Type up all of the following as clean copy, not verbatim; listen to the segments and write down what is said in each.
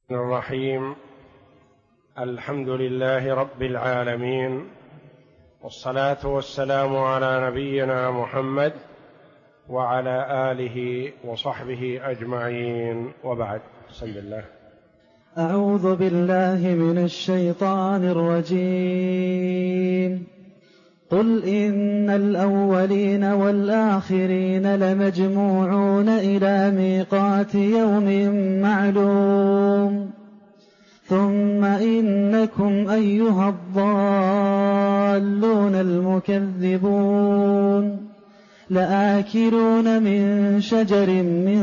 الرحيم. الحمد لله رب العالمين، والصلاة والسلام على نبينا محمد وعلى آله وصحبه أجمعين، وبعد. بسم الله. أعوذ بالله من الشيطان الرجيم. قل إن الأولين والآخرين لمجموعون إلى ميقات يوم معلوم، ثم إنكم أيها الضالون المكذبون لآكلون من شجر من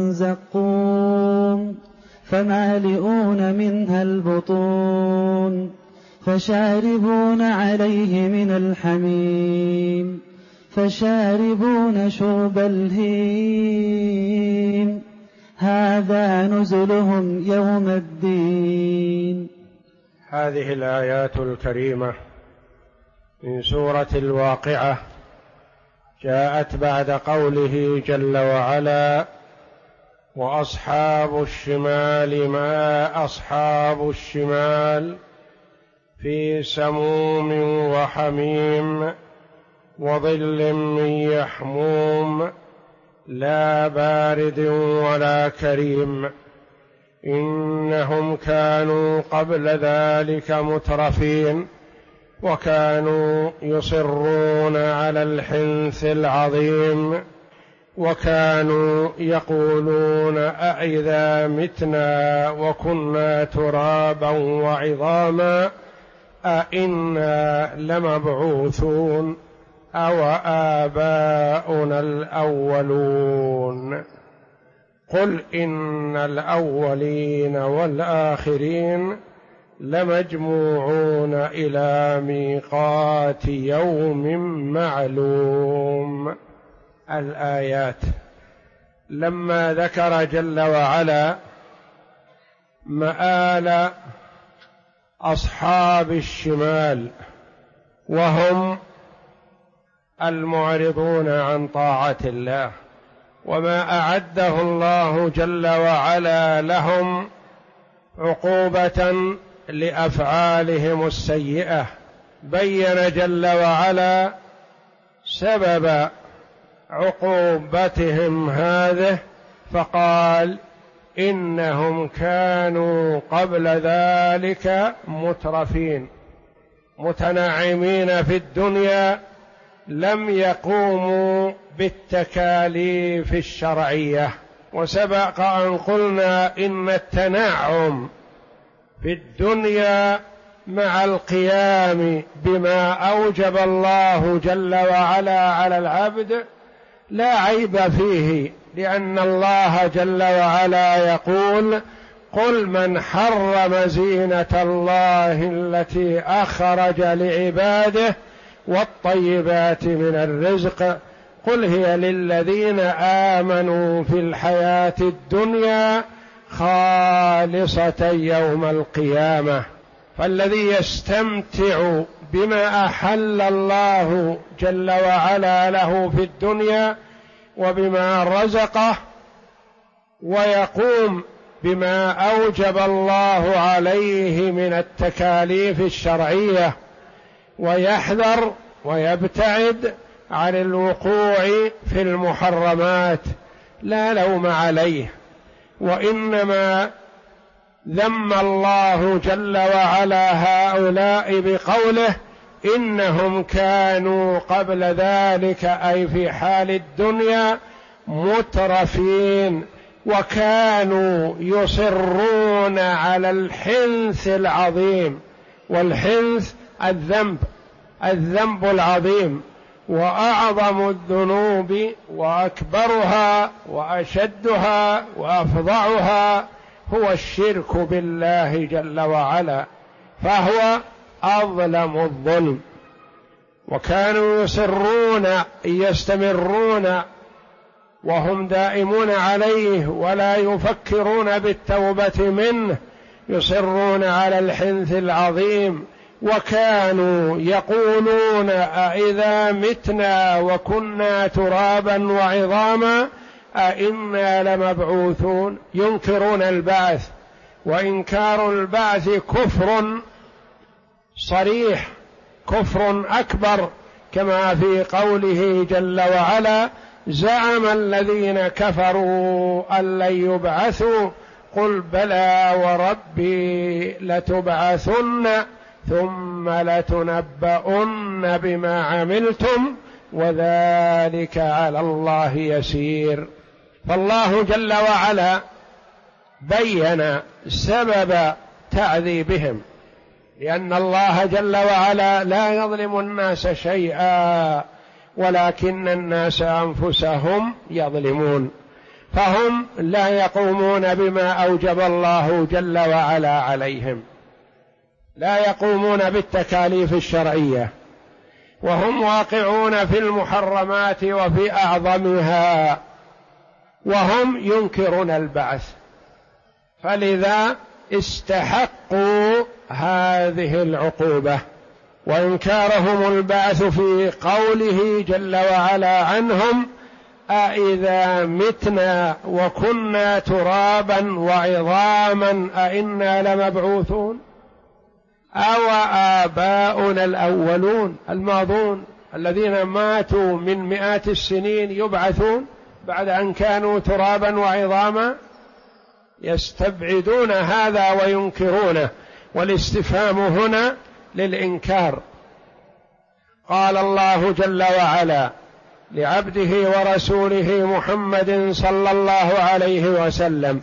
زقوم فمالئون منها البطون فشاربون عليه من الحميم فشاربون شرب الهيم هذا نزلهم يوم الدين. هذه الآيات الكريمة من سورة الواقعة جاءت بعد قوله جل وعلا: وأصحاب الشمال ما أصحاب الشمال في سموم وحميم وظل من يحموم لا بارد ولا كريم إنهم كانوا قبل ذلك مترفين وكانوا يصرون على الحنث العظيم وكانوا يقولون أإذا متنا وكنا ترابا وعظاما أإنا لمبعوثون أو آباؤنا الأولون. قل إن الأولين والآخرين لمجموعون إلى ميقات يوم معلوم. الآيات لما ذكر جل وعلا مآل أصحاب الشمال وهم المعرضون عن طاعة الله وما أعده الله جل وعلا لهم عقوبة لأفعالهم السيئة، بين جل وعلا سبب عقوبتهم هذه فقال: إنهم كانوا قبل ذلك مترفين متنعمين في الدنيا، لم يقوموا بالتكاليف الشرعية. وسبق أن قلنا إن التنعم في الدنيا مع القيام بما أوجب الله جل وعلا على العبد لا عيب فيه، لأن الله جل وعلا يقول: قل من حرم زينة الله التي أخرج لعباده والطيبات من الرزق قل هي للذين آمنوا في الحياة الدنيا خالصة يوم القيامة. فالذي يستمتع بما أحل الله جل وعلا له في الدنيا وبما رزقه ويقوم بما أوجب الله عليه من التكاليف الشرعية ويحذر ويبتعد عن الوقوع في المحرمات لا لوم عليه، وإنما ذم الله جل وعلا هؤلاء بقوله: إنهم كانوا قبل ذلك أي في حال الدنيا مترفين وكانوا يصرون على الحنث العظيم. والحنث الذنب العظيم، وأعظم الذنوب وأكبرها وأشدها وأفظعها هو الشرك بالله جل وعلا، فهو أظلم الظلم. وكانوا يستمرون وهم دائمون عليه ولا يفكرون بالتوبة منه، يصرون على الحنث العظيم، وكانوا يقولون أإذا متنا وكنا ترابا وعظاما أإنا لمبعوثون، ينكرون البعث وإنكار البعث كفر صريح، كفر أكبر، كما في قوله جل وعلا: زعم الذين كفروا أن لن يبعثوا قل بلى وربي لتبعثن ثم لتنبؤن بما عملتم وذلك على الله يسير. فالله جل وعلا بين سبب تعذيبهم، لأن الله جل وعلا لا يظلم الناس شيئا ولكن الناس أنفسهم يظلمون، فهم لا يقومون بما أوجب الله جل وعلا عليهم، لا يقومون بالتكاليف الشرعية، وهم واقعون في المحرمات وفي أعظمها، وهم ينكرون البعث، فلذا استحقوا هذه العقوبة. وإنكارهم البعث في قوله جل وعلا عنهم: أإذا متنا وكنا ترابا وعظاما أإنا لمبعوثون أو آباؤنا الأولون، الماضون الذين ماتوا من مئات السنين يبعثون بعد أن كانوا ترابا وعظاما، يستبعدون هذا وينكرونه، والاستفهام هنا للإنكار. قال الله جل وعلا لعبده ورسوله محمد صلى الله عليه وسلم: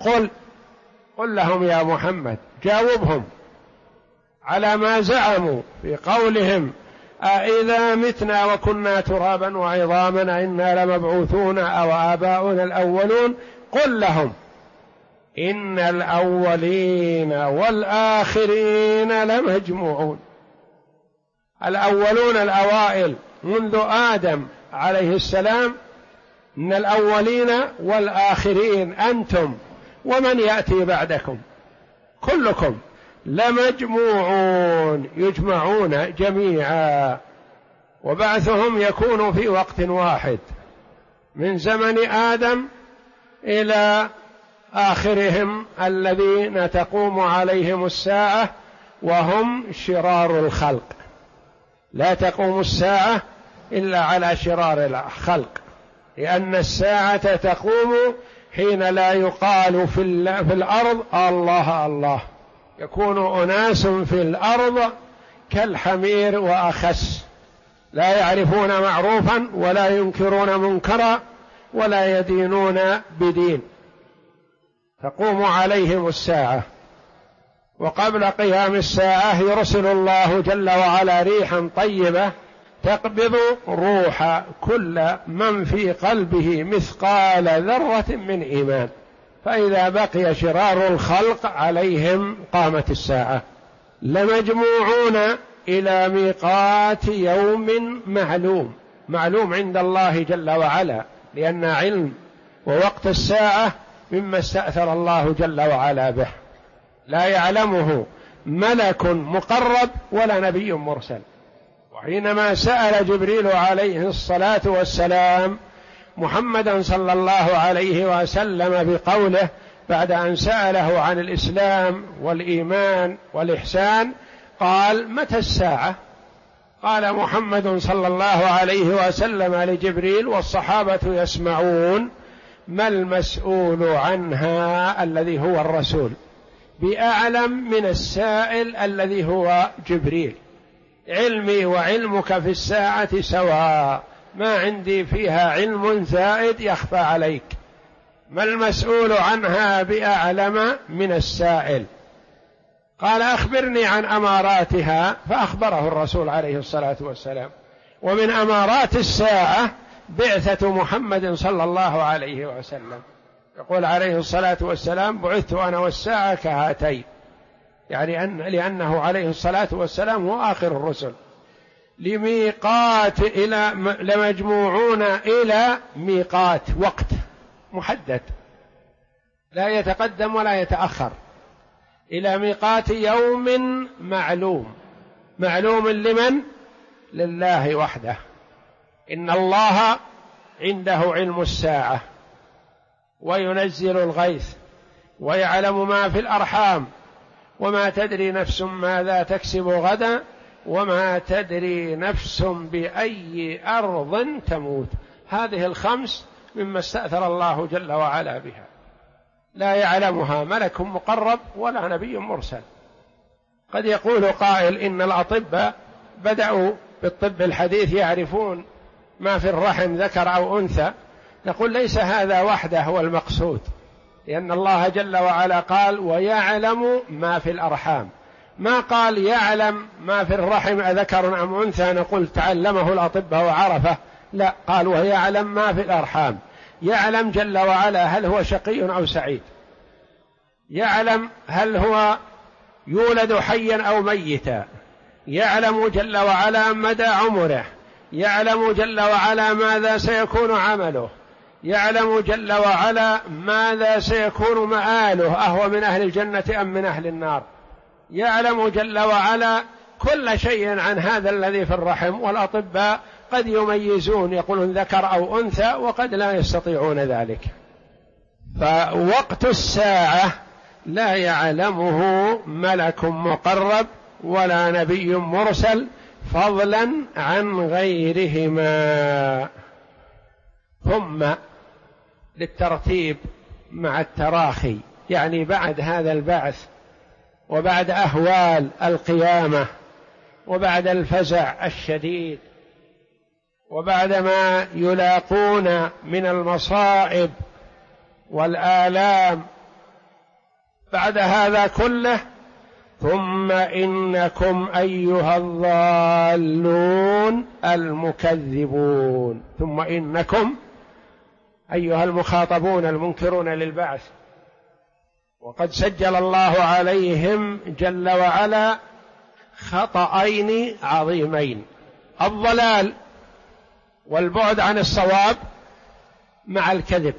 قل لهم يا محمد، جاوبهم على ما زعموا في قولهم: أإذا متنا وكنا ترابا وعظاما أإنا لمبعوثون أو آباؤنا الأولون. قل لهم: إن الأولين والآخرين لمجموعون. الأولون الأوائل منذ آدم عليه السلام، إن الأولين والآخرين أنتم ومن يأتي بعدكم كلكم لمجموعون، يجمعون جميعا، وبعثهم يكون في وقت واحد من زمن آدم إلى آخرهم الذين تقوم عليهم الساعة وهم شرار الخلق. لا تقوم الساعة إلا على شرار الخلق، لأن الساعة تقوم حين لا يقال في الأرض الله الله، يكون أناس في الأرض كالحمير وأخس، لا يعرفون معروفا ولا ينكرون منكرا ولا يدينون بدين، تقوم عليهم الساعة. وقبل قيام الساعة يرسل الله جل وعلا ريحا طيبة تقبض روح كل من في قلبه مثقال ذرة من إيمان، فإذا بقي شرار الخلق عليهم قامت الساعة. لمجموعون إلى ميقات يوم معلوم، معلوم عند الله جل وعلا، لأن علم ووقت الساعة مما استأثر الله جل وعلا به، لا يعلمه ملك مقرب ولا نبي مرسل. وحينما سأل جبريل عليه الصلاة والسلام محمدا صلى الله عليه وسلم بقوله بعد أن سأله عن الإسلام والإيمان والإحسان، قال: متى الساعة؟ قال محمد صلى الله عليه وسلم لجبريل والصحابة يسمعون: ما المسؤول عنها الذي هو الرسول بأعلم من السائل الذي هو جبريل، علمي وعلمك في الساعة سواء، ما عندي فيها علم زائد يخفى عليك، ما المسؤول عنها بأعلم من السائل. قال: أخبرني عن أماراتها، فأخبره الرسول عليه الصلاة والسلام. ومن أمارات الساعة بعثة محمد صلى الله عليه وسلم، يقول عليه الصلاة والسلام: بعثت أنا والساعة كهاتين، يعني لأنه عليه الصلاة والسلام هو آخر الرسل. لمجموعون إلى ميقات، وقت محدد لا يتقدم ولا يتأخر، إلى ميقات يوم معلوم. معلوم لمن؟ لله وحده. إن الله عنده علم الساعة وينزل الغيث ويعلم ما في الأرحام وما تدري نفس ماذا تكسب غدا وما تدري نفس بأي أرض تموت. هذه الخمس مما استأثر الله جل وعلا بها، لا يعلمها ملك مقرب ولا نبي مرسل. قد يقول قائل إن الأطباء بدأوا بالطب الحديث يعرفون ما في الرحم ذكر أو أنثى. نقول ليس هذا وحده هو المقصود، لأن الله جل وعلا قال ويعلم ما في الأرحام، ما قال يعلم ما في الرحم أذكر أم أنثى نقول تعلمه الأطباء وعرفه، لا، قال ويعلم ما في الأرحام. يعلم جل وعلا هل هو شقي أو سعيد، يعلم هل هو يولد حيا أو ميتا، يعلم جل وعلا مدى عمره، يعلم جل وعلا ماذا سيكون عمله، يعلم جل وعلا ماذا سيكون مآله، أهو من أهل الجنة أم من أهل النار، يعلم جل وعلا كل شيء عن هذا الذي في الرحم. والأطباء قد يميزون يقولون ذكر أو أنثى وقد لا يستطيعون ذلك. فوقت الساعة لا يعلمه ملك مقرب ولا نبي مرسل فضلا عن غيرهما. ثم للترتيب مع التراخي، يعني بعد هذا البعث وبعد أهوال القيامة وبعد الفزع الشديد وبعد ما يلاقون من المصائب والآلام، بعد هذا كله ثم إنكم أيها الضالون المكذبون. ثم إنكم أيها المخاطبون المنكرون للبعث، وقد سجل الله عليهم جل وعلا خطأين عظيمين: الضلال والبعد عن الصواب مع الكذب،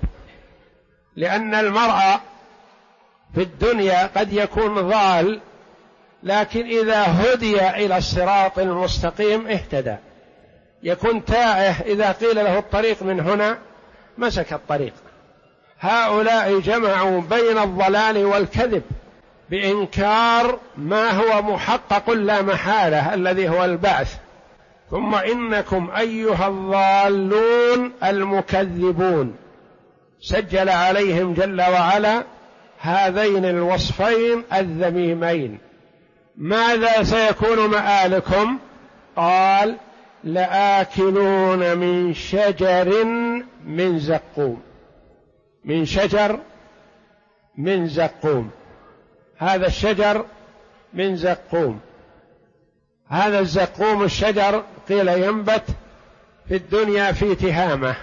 لأن المرء في الدنيا قد يكون ضال، لكن إذا هدي إلى الصراط المستقيم اهتدى. يكون تائه إذا قيل له الطريق من هنا مسك الطريق. هؤلاء جمعوا بين الضلال والكذب بإنكار ما هو محقق لا محالة الذي هو البعث. ثم إنكم أيها الضالون المكذبون، سجل عليهم جل وعلا هذين الوصفين الذميمين. ماذا سيكون مآلكم؟ قال لآكلون من شجر من زقوم. من شجر من زقوم، هذا الشجر من زقوم. هذا الزقوم الشجر قيل ينبت في الدنيا في تهامة،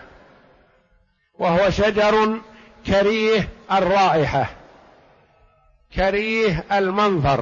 وهو شجر كريه الرائحة كريه المنظر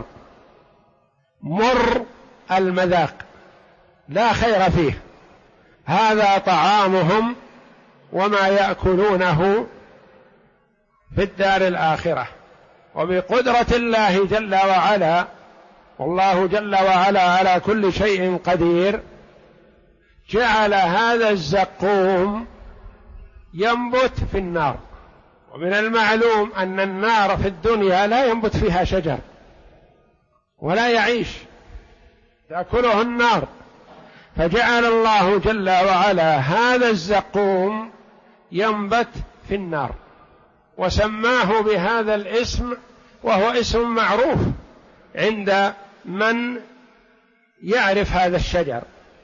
مر المذاق لا خير فيه. هذا طعامهم وما يأكلونه في الدار الآخرة. وبقدرة الله جل وعلا، والله جل وعلا على كل شيء قدير، جعل هذا الزقوم ينبت في النار. ومن المعلوم أن النار في الدنيا لا ينبت فيها شجر ولا يعيش، تأكله النار. فجعل الله جل وعلا هذا الزقوم ينبت في النار، وسماه بهذا الاسم، وهو اسم معروف عند من يعرف هذا الشجر.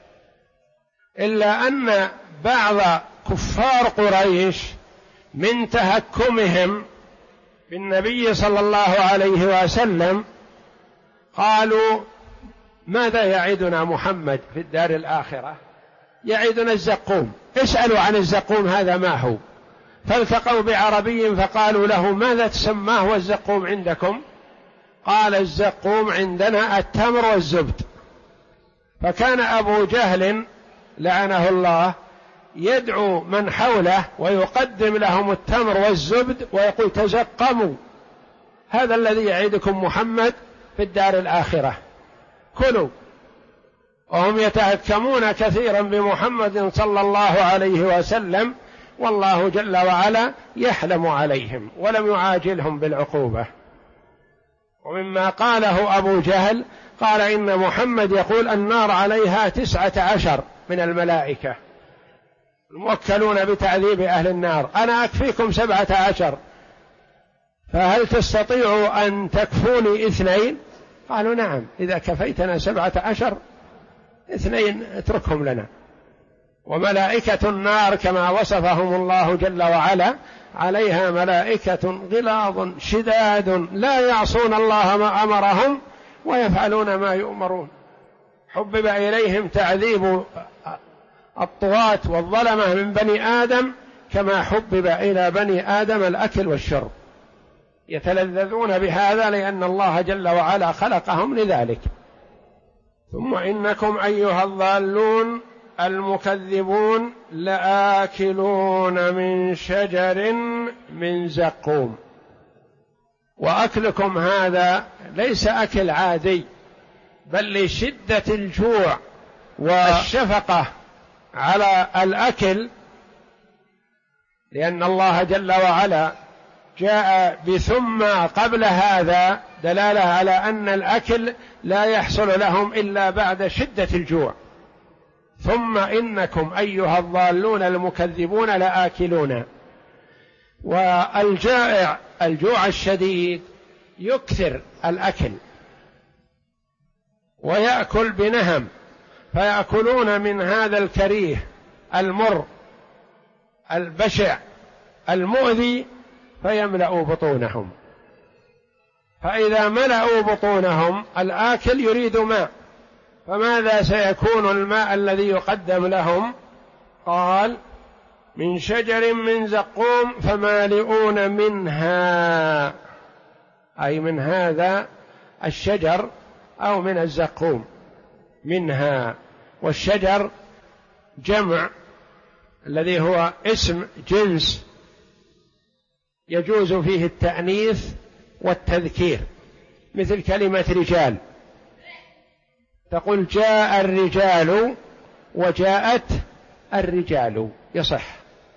إلا أن بعض كفار قريش من تهكمهم بالنبي صلى الله عليه وسلم قالوا ماذا يعدنا محمد في الدار الآخرة؟ يعدنا الزقوم، اسألوا عن الزقوم هذا ما هو. فالتقوا بعربي فقالوا له ماذا تسماه الزقوم عندكم؟ قال الزقوم عندنا التمر والزبد. فكان أبو جهل لعنه الله يدعو من حوله ويقدم لهم التمر والزبد ويقول تزقموا، هذا الذي يعيدكم محمد في الدار الآخرة، كلوا. وهم يتهكمون كثيرا بمحمد صلى الله عليه وسلم والله جل وعلا يحلم عليهم ولم يعاجلهم بالعقوبة. ومما قاله أبو جهل قال إن محمد يقول النار عليها 19 من الملائكة الموكلون بتعذيب أهل النار، أنا أكفيكم 17، فهل تستطيعوا أن تكفوني 2؟ قالوا نعم، إذا كفيتنا 17 2 اتركهم لنا. وملائكة النار كما وصفهم الله جل وعلا عليها ملائكة غلاظ شداد لا يعصون الله ما أمرهم ويفعلون ما يؤمرون. حبب إليهم تعذيب الطغاة والظلمة من بني آدم كما حبب إلى بني آدم الأكل والشرب، يتلذذون بهذا لأن الله جل وعلا خلقهم لذلك. ثم إنكم أيها الضالون المكذبون لآكلون من شجر من زقوم. وأكلكم هذا ليس أكل عادي، بل لشدة الجوع والشفقة على الأكل، لأن الله جل وعلا جاء بثم قبل هذا دلالة على أن الأكل لا يحصل لهم إلا بعد شدة الجوع. ثم إنكم أيها الضالون المكذبون لآكلون. والجائع الجوع الشديد يكثر الأكل ويأكل بنهم، فيأكلون من هذا الكريه المر البشع المؤذي فيملأوا بطونهم. فإذا ملأوا بطونهم الآكل يريد ماء، فماذا سيكون الماء الذي يقدم لهم؟ قال من شجر من زقوم فمالئون منها، أي من هذا الشجر أو من الزقوم منها. والشجر جمع الذي هو اسم جنس يجوز فيه التأنيث والتذكير، مثل كلمة رجال، تقول جاء الرجال وجاءت الرجال يصح.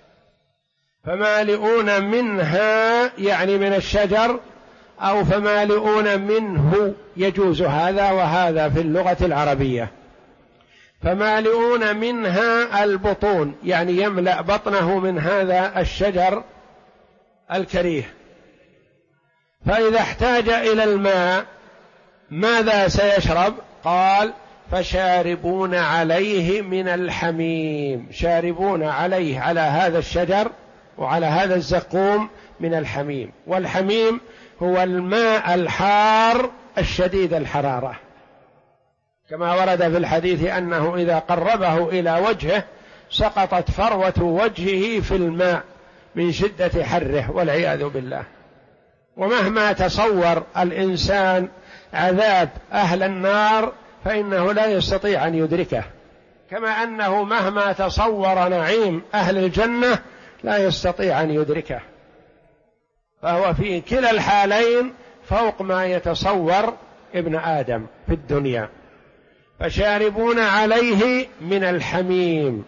فمالئون منها يعني من الشجر، أو فمالئون منه يجوز هذا وهذا في اللغة العربية. فمالئون منها البطون يعني يملأ بطنه من هذا الشجر الكريه. فإذا احتاج إلى الماء ماذا سيشرب؟ قال فشاربون عليه من الحميم، شاربون عليه على هذا الشجر وعلى هذا الزقوم من الحميم. والحميم هو الماء الحار الشديد الحرارة، كما ورد في الحديث أنه إذا قربه إلى وجهه سقطت فروة وجهه في الماء من شدة حره والعياذ بالله. ومهما تصور الإنسان عذاب أهل النار فإنه لا يستطيع أن يدركه، كما أنه مهما تصور نعيم أهل الجنة لا يستطيع أن يدركه، فهو في كلا الحالين فوق ما يتصور ابن آدم في الدنيا. فشاربون عليه من الحميم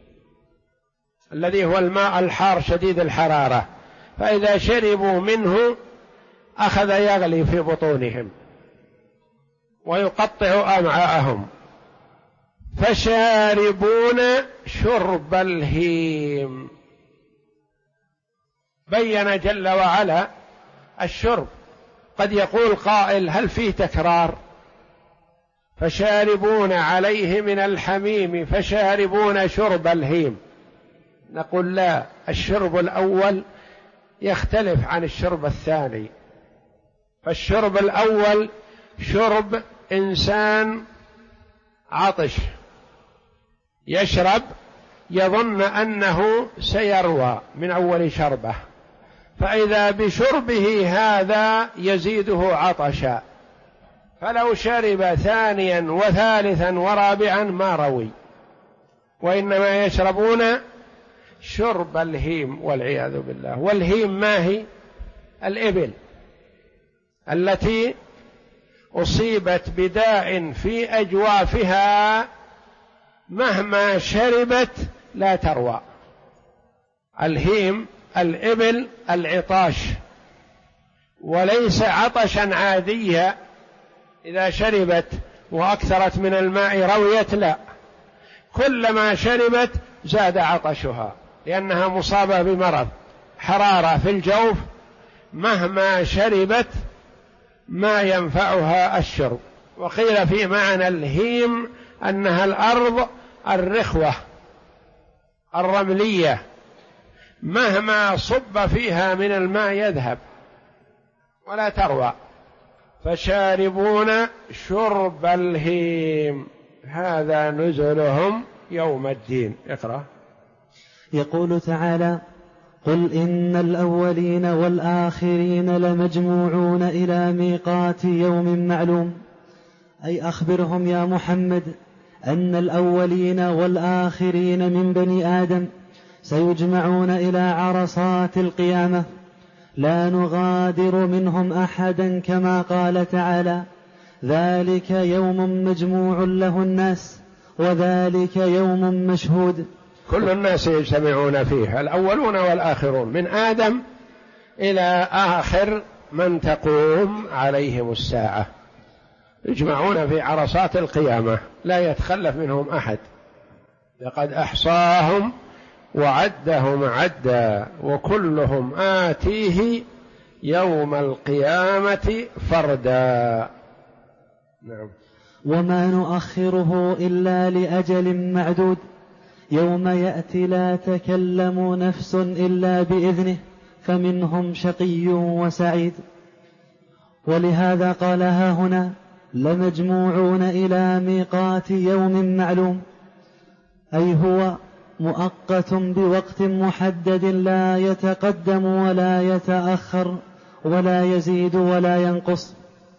الذي هو الماء الحار شديد الحرارة، فإذا شربوا منه أخذ يغلي في بطونهم ويقطع أمعاءهم. فشاربون شرب الهيم. بين جل وعلا الشرب. قد يقول قائل هل فيه تكرار؟ فشاربون عليه من الحميم فشاربون شرب الهيم. نقول لا، الشرب الأول يختلف عن الشرب الثاني. فالشرب الأول شرب إنسان عطش يشرب يظن أنه سيروى من أول شربه، فإذا بشربه هذا يزيده عطشا، فلو شرب ثانيا وثالثا ورابعا ما روي، وإنما يشربون شرب الهيم والعياذ بالله. والهيم ما هي؟ الإبل التي أصيبت بداء في أجوافها مهما شربت لا تروى، الهيم الإبل العطاش، وليس عطشا عاديا إذا شربت وأكثرت من الماء رويت، لا، كلما شربت زاد عطشها، لأنها مصابة بمرض حرارة في الجوف، مهما شربت ما ينفعها الشرب. وقيل في معنى الهيم أنها الأرض الرخوة الرملية، مهما صب فيها من الماء يذهب ولا تروى. فشاربون شرب الهيم هذا نزلهم يوم الدين. اقرأ. يقول تعالى: قل إن الأولين والآخرين لمجموعون إلى ميقات يوم معلوم. أي أخبرهم يا محمد أن الأولين والآخرين من بني آدم سيجمعون إلى عرصات القيامة، لا نغادر منهم أحدا، كما قال تعالى: ذلك يوم مجموع له الناس وذلك يوم مشهود. كل الناس يجتمعون فيه، الأولون والآخرون، من آدم إلى آخر من تقوم عليهم الساعة، يجمعون في عرصات القيامة لا يتخلف منهم أحد. لقد أحصاهم وعدهم عدا وكلهم آتيه يوم القيامة فردا. نعم. وما نؤخره إلا لأجل معدود، يوم يأتي لا تكلم نفس إلا بإذنه فمنهم شقي وسعيد. ولهذا قال ها هنا: لمجموعون إلى ميقات يوم معلوم، أي هو مؤقت بوقت محدد لا يتقدم ولا يتأخر ولا يزيد ولا ينقص.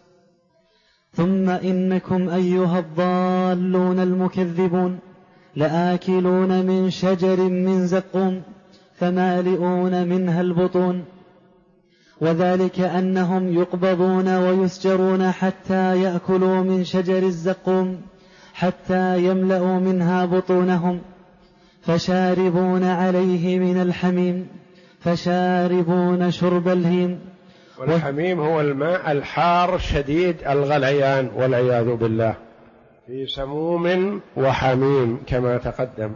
ثم إنكم أيها الضالون المكذبون لآكلون من شجر من زقوم فمالئون منها البطون. وذلك أنهم يقبضون ويسجرون حتى يأكلوا من شجر الزقوم حتى يملأوا منها بطونهم، فشاربون عليه من الحميم فشاربون شرب الهيم. والحميم هو الماء الحار شديد الغليان والعياذ بالله، في سموم وحميم كما تقدم.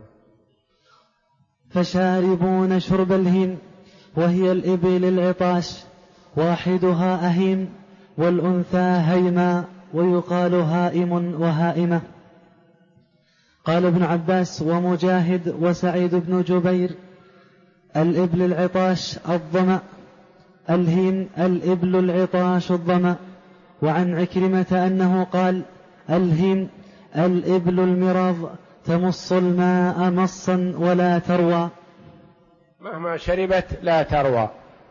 فشاربون شرب الهيم، وهي الإبل العطاش، واحدها أهيم والأنثى هيما، ويقال هائم وهائمة. قال ابن عباس ومجاهد وسعيد بن جبير: الإبل العطاش الظمأ، الهيم الإبل العطاش الظمأ. وعن عكرمة أنه قال: الهيم الإبل المراض تمص الماء مصا ولا تروى، مهما شربت لا تروى.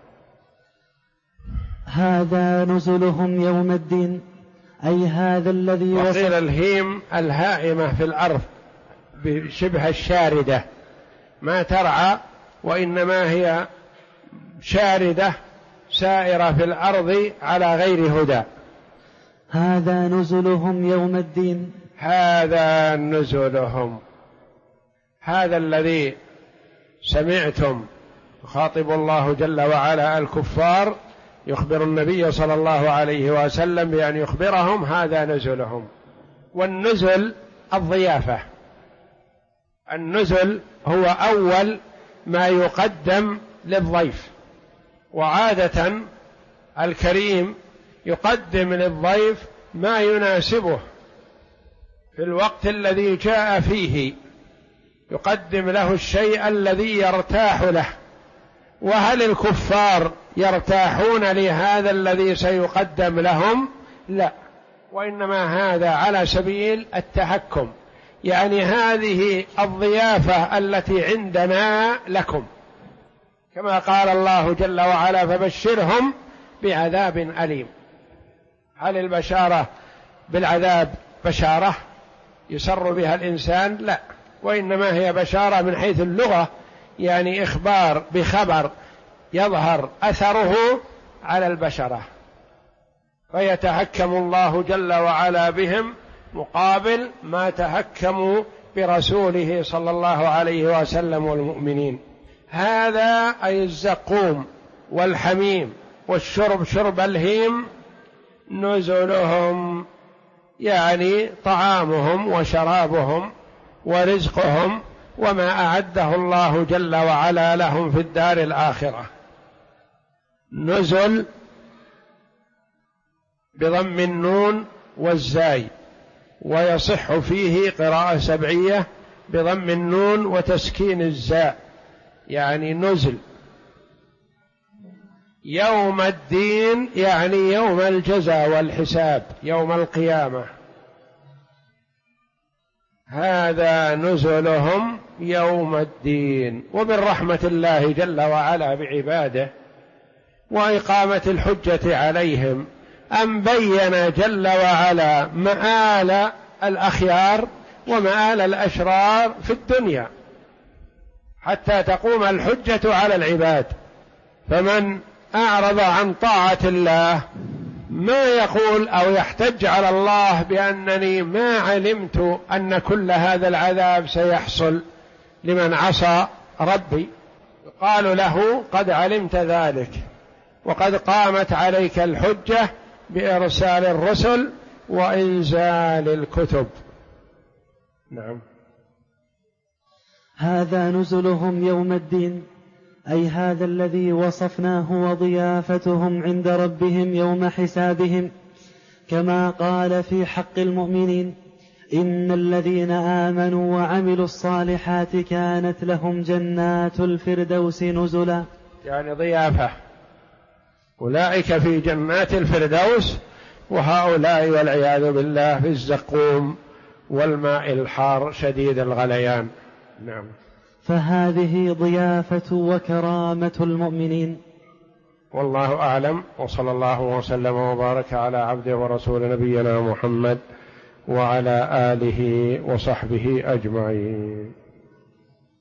هذا نزلهم يوم الدين، أي هذا الذي وقيل الهيم الهائمة في الأرض بشبه الشاردة، ما ترعى وإنما هي شاردة سائرة في الأرض على غير هدى. هذا نزلهم يوم الدين، هذا نزلهم، هذا الذي سمعتم خاطب الله جل وعلا الكفار يخبر النبي صلى الله عليه وسلم بأن يخبرهم هذا نزلهم. والنزل الضيافة، النزل هو أول ما يقدم للضيف، وعادة الكريم يقدم للضيف ما يناسبه في الوقت الذي جاء فيه، يقدم له الشيء الذي يرتاح له. وهل الكفار يرتاحون لهذا الذي سيقدم لهم؟ لا، وإنما هذا على سبيل التحكم، يعني هذه الضيافة التي عندنا لكم، كما قال الله جل وعلا: فبشرهم بعذاب أليم. هل البشارة بالعذاب بشارة يسر بها الإنسان؟ لا، وإنما هي بشارة من حيث اللغة، يعني إخبار بخبر يظهر أثره على البشرة، فيتحكم الله جل وعلا بهم مقابل ما تحكموا برسوله صلى الله عليه وسلم والمؤمنين. هذا أي الزقوم والحميم والشرب شرب الهيم نزلهم يعني طعامهم وشرابهم ورزقهم وما أعده الله جل وعلا لهم في الدار الآخرة. نزل بضم النون والزاي، ويصح فيه قراءة سبعية بضم النون وتسكين الزاء، يعني نزل. يوم الدين يعني يوم الجزاء والحساب، يوم القيامة. هذا نزلهم يوم الدين. ومن رحمة الله جل وعلا بعباده وإقامة الحجة عليهم أن بين جل وعلا مآل الأخيار ومآل الأشرار في الدنيا حتى تقوم الحجة على العباد. فمن أعرض عن طاعة الله ما يقول أو يحتج على الله بأنني ما علمت أن كل هذا العذاب سيحصل لمن عصى ربي. قال له قد علمت ذلك، وقد قامت عليك الحجة بإرسال الرسل وإنزال الكتب. نعم. هذا نزلهم يوم الدين، أي هذا الذي وصفناه وضيافتهم عند ربهم يوم حسابهم، كما قال في حق المؤمنين: إن الذين آمنوا وعملوا الصالحات كانت لهم جنات الفردوس نزلا، يعني ضيافة. أولئك في جنات الفردوس، وهؤلاء والعياذ بالله في الزقوم والماء الحار شديد الغليان. نعم. فهذه ضيافة وكرامة المؤمنين. والله أعلم، وصلى الله وسلم وبارك على عبده ورسول نبينا محمد وعلى آله وصحبه أجمعين.